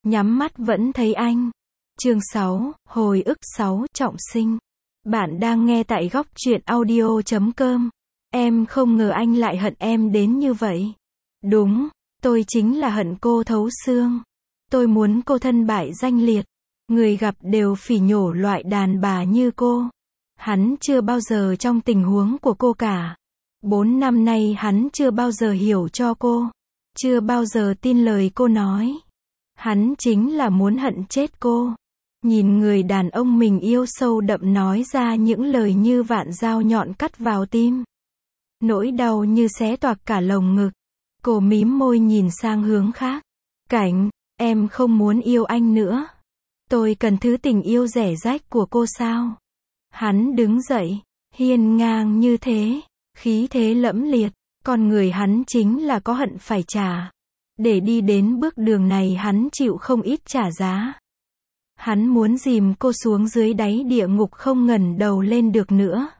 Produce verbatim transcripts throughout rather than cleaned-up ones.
nhắm mắt vẫn thấy anh. Chương sáu, hồi ức sáu, trọng sinh. Bạn đang nghe tại góc truyện audio chấm com. Em không ngờ anh lại hận em đến như vậy. Đúng, tôi chính là hận cô thấu xương. Tôi muốn cô thân bại danh liệt. Người gặp đều phỉ nhổ loại đàn bà như cô. Hắn chưa bao giờ trong tình huống của cô cả. Bốn năm nay hắn chưa bao giờ hiểu cho cô. Chưa bao giờ tin lời cô nói. Hắn chính là muốn hận chết cô. Nhìn người đàn ông mình yêu sâu đậm nói ra những lời như vạn dao nhọn cắt vào tim. Nỗi đau như xé toạc cả lồng ngực. Cô mím môi nhìn sang hướng khác. Cảnh, em không muốn yêu anh nữa. Tôi cần thứ tình yêu rẻ rách của cô sao? Hắn đứng dậy, hiên ngang như thế, khí thế lẫm liệt, con người hắn chính là có hận phải trả. Để đi đến bước đường này hắn chịu không ít trả giá. Hắn muốn dìm cô xuống dưới đáy địa ngục không ngẩng đầu lên được nữa.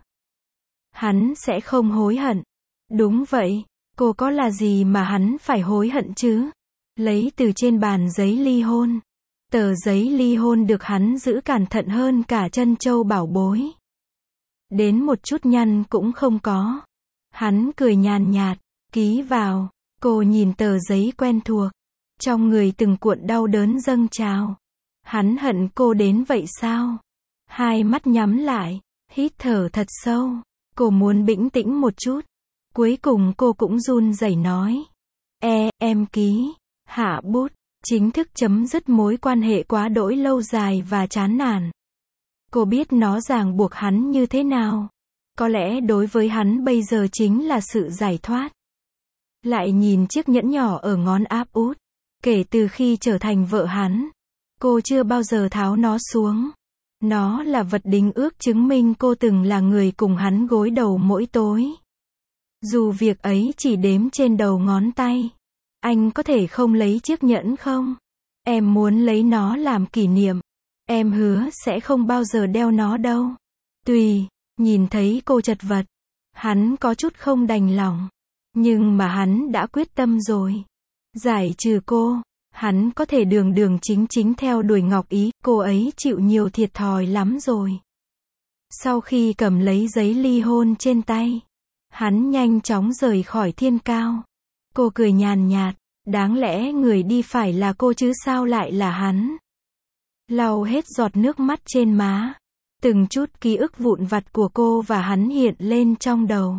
Hắn sẽ không hối hận. Đúng vậy, cô có là gì mà hắn phải hối hận chứ? Lấy từ trên bàn giấy ly hôn. Tờ giấy ly hôn được hắn giữ cẩn thận hơn cả trân châu bảo bối. Đến một chút nhăn cũng không có. Hắn cười nhàn nhạt, ký vào. Cô nhìn tờ giấy quen thuộc. Trong người từng cuộn đau đớn dâng trào. Hắn hận cô đến vậy sao? Hai mắt nhắm lại, hít thở thật sâu. Cô muốn bĩnh tĩnh một chút. Cuối cùng cô cũng run rẩy nói. E, em ký. Hạ bút. Chính thức chấm dứt mối quan hệ quá đỗi lâu dài và chán nản. Cô biết nó ràng buộc hắn như thế nào. Có lẽ đối với hắn bây giờ chính là sự giải thoát. Lại nhìn chiếc nhẫn nhỏ ở ngón áp út. Kể từ khi trở thành vợ hắn, cô chưa bao giờ tháo nó xuống. Nó là vật đính ước chứng minh cô từng là người cùng hắn gối đầu mỗi tối. Dù việc ấy chỉ đếm trên đầu ngón tay. Anh có thể không lấy chiếc nhẫn không? Em muốn lấy nó làm kỷ niệm. Em hứa sẽ không bao giờ đeo nó đâu. Tùy, nhìn thấy cô chật vật. Hắn có chút không đành lòng. Nhưng mà hắn đã quyết tâm rồi. Giải trừ cô. Hắn có thể đường đường chính chính theo đuổi Ngọc Ý. Cô ấy chịu nhiều thiệt thòi lắm rồi. Sau khi cầm lấy giấy ly hôn trên tay, hắn nhanh chóng rời khỏi Thiên Cao. Cô cười nhàn nhạt, đáng lẽ người đi phải là cô chứ sao lại là hắn. Lau hết giọt nước mắt trên má. Từng chút ký ức vụn vặt của cô và hắn hiện lên trong đầu.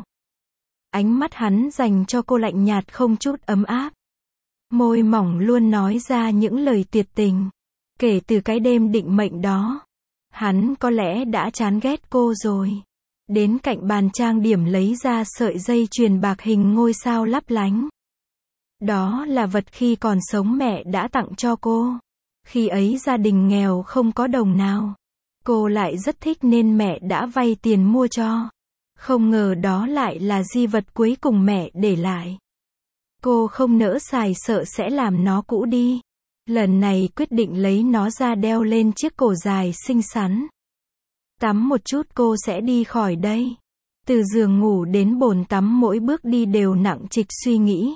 Ánh mắt hắn dành cho cô lạnh nhạt không chút ấm áp. Môi mỏng luôn nói ra những lời tuyệt tình. Kể từ cái đêm định mệnh đó, hắn có lẽ đã chán ghét cô rồi. Đến cạnh bàn trang điểm lấy ra sợi dây chuyền bạc hình ngôi sao lấp lánh. Đó là vật khi còn sống mẹ đã tặng cho cô. Khi ấy gia đình nghèo không có đồng nào. Cô lại rất thích nên mẹ đã vay tiền mua cho. Không ngờ đó lại là di vật cuối cùng mẹ để lại. Cô không nỡ xài sợ sẽ làm nó cũ đi. Lần này quyết định lấy nó ra đeo lên chiếc cổ dài xinh xắn. Tắm một chút cô sẽ đi khỏi đây. Từ giường ngủ đến bồn tắm mỗi bước đi đều nặng trịch suy nghĩ.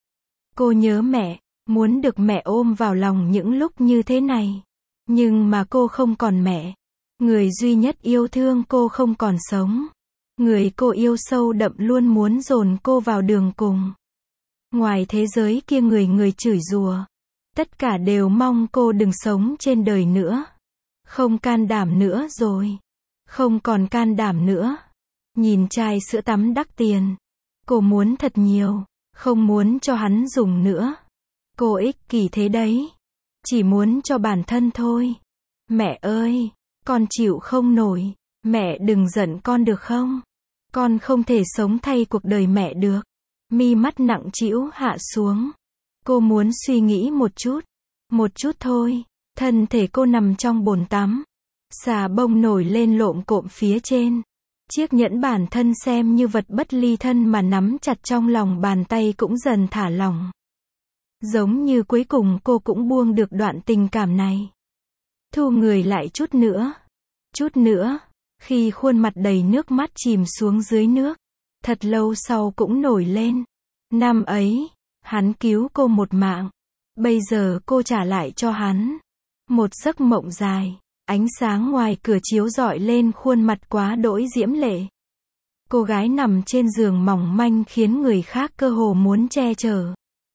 Cô nhớ mẹ, muốn được mẹ ôm vào lòng những lúc như thế này. Nhưng mà cô không còn mẹ. Người duy nhất yêu thương cô không còn sống. Người cô yêu sâu đậm luôn muốn dồn cô vào đường cùng. Ngoài thế giới kia người người chửi rủa. Tất cả đều mong cô đừng sống trên đời nữa. Không can đảm nữa rồi. Không còn can đảm nữa. Nhìn chai sữa tắm đắt tiền. Cô muốn thật nhiều. Không muốn cho hắn dùng nữa. Cô ích kỷ thế đấy. Chỉ muốn cho bản thân thôi. Mẹ ơi, con chịu không nổi. Mẹ đừng giận con được không? Con không thể sống thay cuộc đời mẹ được. Mi mắt nặng trĩu hạ xuống. Cô muốn suy nghĩ một chút. Một chút thôi. Thân thể cô nằm trong bồn tắm. Xà bông nổi lên lộm cộm phía trên. Chiếc nhẫn bản thân xem như vật bất ly thân mà nắm chặt trong lòng bàn tay cũng dần thả lỏng. Giống như cuối cùng cô cũng buông được đoạn tình cảm này. Thu người lại chút nữa. Chút nữa. Khi khuôn mặt đầy nước mắt chìm xuống dưới nước. Thật lâu sau cũng nổi lên. Năm ấy, hắn cứu cô một mạng. Bây giờ cô trả lại cho hắn. Một giấc mộng dài. Ánh sáng ngoài cửa chiếu rọi lên khuôn mặt quá đỗi diễm lệ. Cô gái nằm trên giường mỏng manh khiến người khác cơ hồ muốn che chở.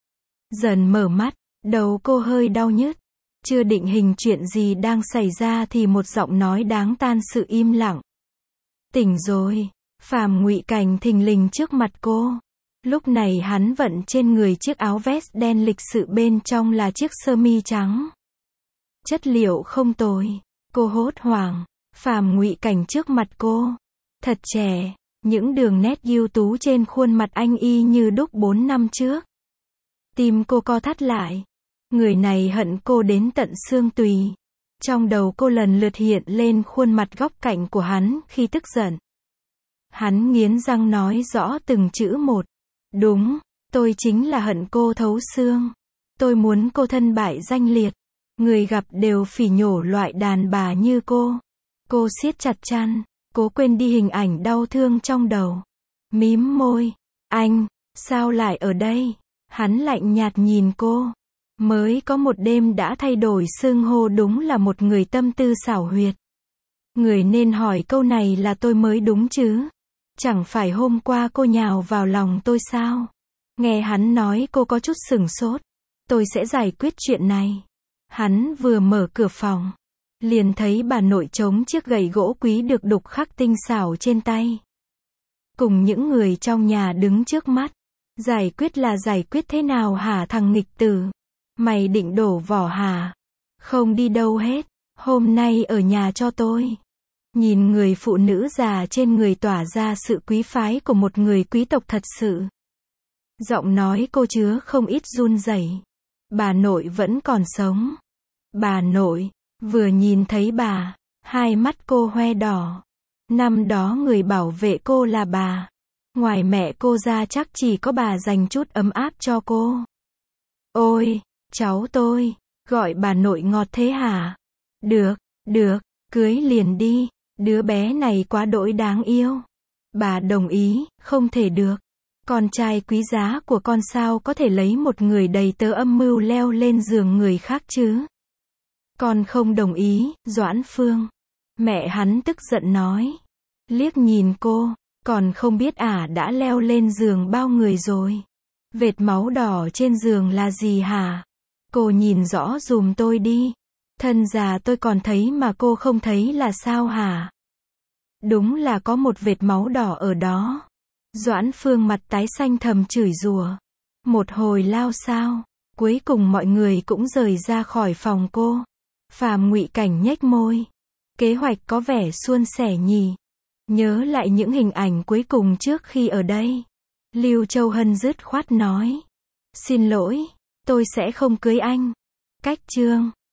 Dần mở mắt, đầu cô hơi đau nhức. Chưa định hình chuyện gì đang xảy ra thì một giọng nói đáng tan sự im lặng. Tỉnh rồi. Phàm Ngụy Cảnh thình lình trước mặt cô. Lúc này hắn vận trên người chiếc áo vest đen lịch sự, bên trong là chiếc sơ mi trắng. Chất liệu không tồi. Cô hốt hoảng. Phàm Ngụy Cảnh trước mặt cô. Thật trẻ. Những đường nét ưu tú trên khuôn mặt anh y như đúc bốn năm trước. Tim cô co thắt lại. Người này hận cô đến tận xương tùy. Trong đầu cô lần lượt hiện lên khuôn mặt góc cạnh của hắn khi tức giận. Hắn nghiến răng nói rõ từng chữ một. Đúng, tôi chính là hận cô thấu xương. Tôi muốn cô thân bại danh liệt. Người gặp đều phỉ nhổ loại đàn bà như cô. Cô siết chặt chăn, cố quên đi hình ảnh đau thương trong đầu. Mím môi. Anh, sao lại ở đây? Hắn lạnh nhạt nhìn cô. Mới có một đêm đã thay đổi xưng hô, đúng là một người tâm tư xảo huyệt. Người nên hỏi câu này là tôi mới đúng chứ. Chẳng phải hôm qua cô nhào vào lòng tôi sao? Nghe hắn nói cô có chút sửng sốt. Tôi sẽ giải quyết chuyện này. Hắn vừa mở cửa phòng, liền thấy bà nội chống chiếc gậy gỗ quý được đục khắc tinh xảo trên tay. Cùng những người trong nhà đứng trước mắt. Giải quyết là giải quyết thế nào hả thằng nghịch tử? Mày định đổ vỏ hả? Không đi đâu hết. Hôm nay ở nhà cho tôi. Nhìn người phụ nữ già trên người tỏa ra sự quý phái của một người quý tộc thật sự. Giọng nói cô chứa không ít run rẩy. Bà nội vẫn còn sống. Bà nội, vừa nhìn thấy bà, hai mắt cô hoe đỏ. Năm đó người bảo vệ cô là bà. Ngoài mẹ cô ra chắc chỉ có bà dành chút ấm áp cho cô. Ôi, cháu tôi, gọi bà nội ngọt thế hả? Được, được, cưới liền đi. Đứa bé này quá đỗi đáng yêu. Bà đồng ý. Không thể được. Con trai quý giá của con sao có thể lấy một người đầy tớ âm mưu leo lên giường người khác chứ? Con không đồng ý, Doãn Phương. Mẹ hắn tức giận nói. Liếc nhìn cô. Còn không biết ả đã leo lên giường bao người rồi. Vệt máu đỏ trên giường là gì hả? Cô nhìn rõ dùm tôi đi. Thân già tôi còn thấy mà cô không thấy là sao hả? Đúng là có một vệt máu đỏ ở đó. Doãn Phương mặt tái xanh thầm chửi rủa. Một hồi lao sao. Cuối cùng mọi người cũng rời ra khỏi phòng cô. Phàm Ngụy Cảnh nhếch môi. Kế hoạch có vẻ suôn sẻ nhỉ. Nhớ lại những hình ảnh cuối cùng trước khi ở đây. Lưu Châu Hân dứt khoát nói. Xin lỗi, tôi sẽ không cưới anh. Cách chương